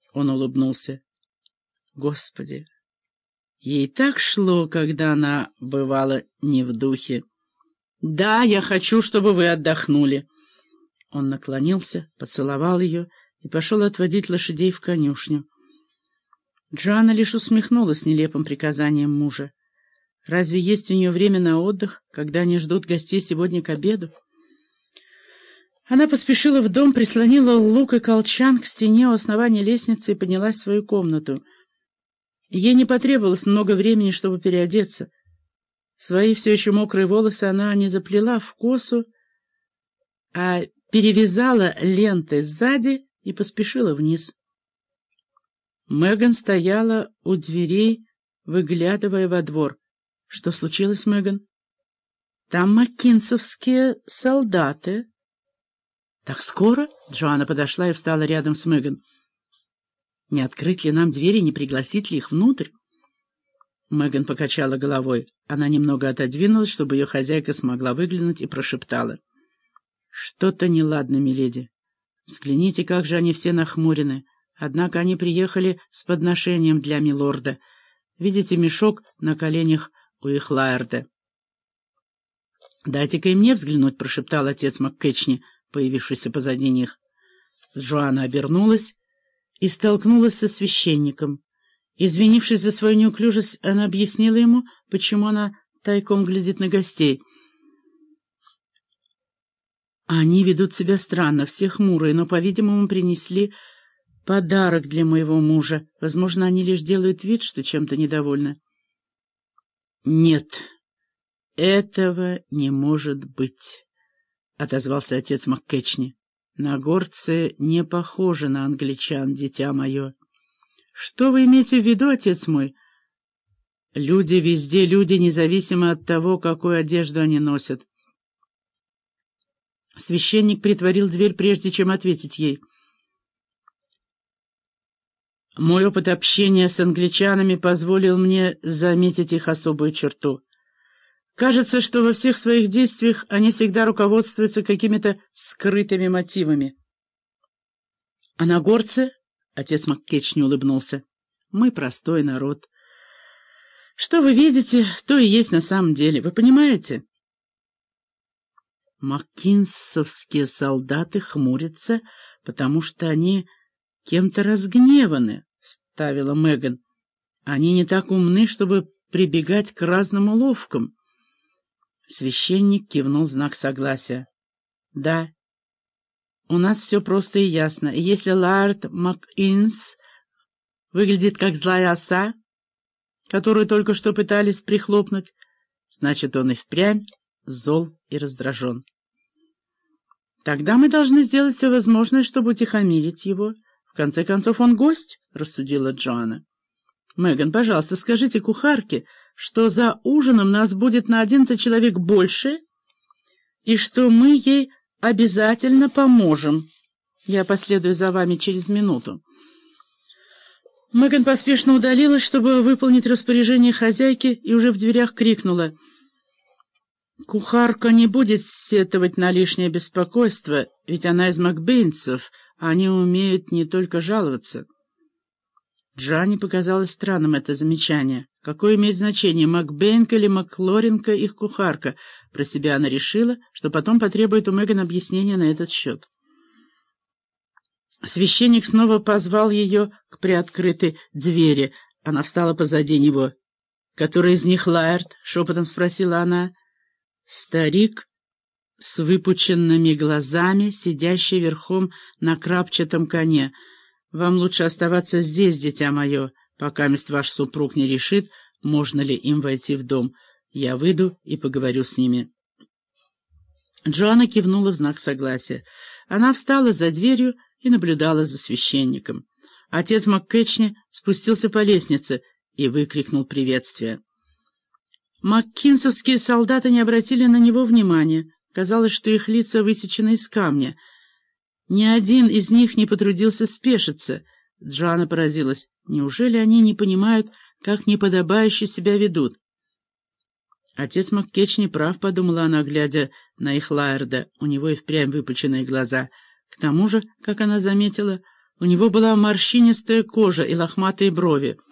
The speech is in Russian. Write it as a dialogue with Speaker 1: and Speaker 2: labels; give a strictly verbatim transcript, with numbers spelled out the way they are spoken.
Speaker 1: Он улыбнулся. Господи! Ей так шло, когда она бывала не в духе. «Да, я хочу, чтобы вы отдохнули». Он наклонился, поцеловал ее и пошел отводить лошадей в конюшню. Джоанна лишь усмехнулась нелепым приказанием мужа. Разве есть у нее время на отдых, когда они ждут гостей сегодня к обеду? Она поспешила в дом, прислонила лук и колчан к стене у основания лестницы и поднялась в свою комнату. Ей не потребовалось много времени, чтобы переодеться. Свои все еще мокрые волосы она не заплела в косу, а перевязала лентой сзади и поспешила вниз. Меган стояла у дверей, выглядывая во двор. «Что случилось, Меган?» «Там маккинсовские солдаты». «Так скоро?» — Джоанна подошла и встала рядом с Меган. «Не открыть ли нам двери, не пригласить ли их внутрь?» Меган покачала головой. Она немного отодвинулась, чтобы ее хозяйка смогла выглянуть, и прошептала. «Что-то неладно, миледи. Взгляните, как же они все нахмурены. Однако они приехали с подношением для милорда. Видите мешок на коленях у их Лаэрда?» «Дайте-ка и мне взглянуть», — прошептал отец МакКетчни, появившийся позади них. Джоанна обернулась и столкнулась со священником. Извинившись за свою неуклюжесть, она объяснила ему, почему она тайком глядит на гостей. «Они ведут себя странно, все хмурые, но, по-видимому, принесли подарок для моего мужа. Возможно, они лишь делают вид, что чем-то недовольны». «Нет, этого не может быть», — отозвался отец МакКетчни. «Нагорцы не похожи на англичан, дитя мое». «Что вы имеете в виду, отец мой?» «Люди везде люди, независимо от того, какую одежду они носят». Священник притворил дверь, прежде чем ответить ей. «Мой опыт общения с англичанами позволил мне заметить их особую черту. Кажется, что во всех своих действиях они всегда руководствуются какими-то скрытыми мотивами». «А нагорцы?» — отец МакКетчни улыбнулся. «Мы простой народ. Что вы видите, то и есть на самом деле. Вы понимаете?» «Маккинсовские солдаты хмурятся, потому что они кем-то разгневаны», — вставила Меган. «Они не так умны, чтобы прибегать к разным уловкам». Священник кивнул в знак согласия. «Да, у нас все просто и ясно. И если Лаэрд МакИнс выглядит как злая оса, которую только что пытались прихлопнуть, значит, он и впрямь зол и раздражен. Тогда мы должны сделать все возможное, чтобы утихомирить его. В конце концов, он гость», — рассудила Джоанна. «Меган, пожалуйста, скажите кухарке, что за ужином нас будет на одиннадцать человек больше, и что мы ей обязательно поможем. Я последую за вами через минуту». Меган поспешно удалилась, чтобы выполнить распоряжение хозяйки, и уже в дверях крикнула: «Кухарка не будет сетовать на лишнее беспокойство, ведь она из макбейнцев, а они умеют не только жаловаться». Джоанне показалось странным это замечание. Какое имеет значение, Макбейнка или Маклоринка их кухарка? Про себя она решила, что потом потребует у Меган объяснения на этот счет. Священник снова позвал ее к приоткрытой двери. Она встала позади него. «Который из них Лаэрд?» — шепотом спросила она. Старик с выпученными глазами, сидящий верхом на крапчатом коне. «Вам лучше оставаться здесь, дитя мое, пока месть ваш супруг не решит, можно ли им войти в дом. Я выйду и поговорю с ними». Джоанна кивнула в знак согласия. Она встала за дверью и наблюдала за священником. Отец МакКетчни спустился по лестнице и выкрикнул приветствие. Маккинсовские солдаты не обратили на него внимания. Казалось, что их лица высечены из камня. Ни один из них не потрудился спешиться. Джоанна поразилась. Неужели они не понимают, как неподобающе себя ведут? Отец МакКетчни прав, подумала она, глядя на их Лаэрда. У него и впрямь выпученные глаза. К тому же, как она заметила, У него была морщинистая кожа и лохматые брови.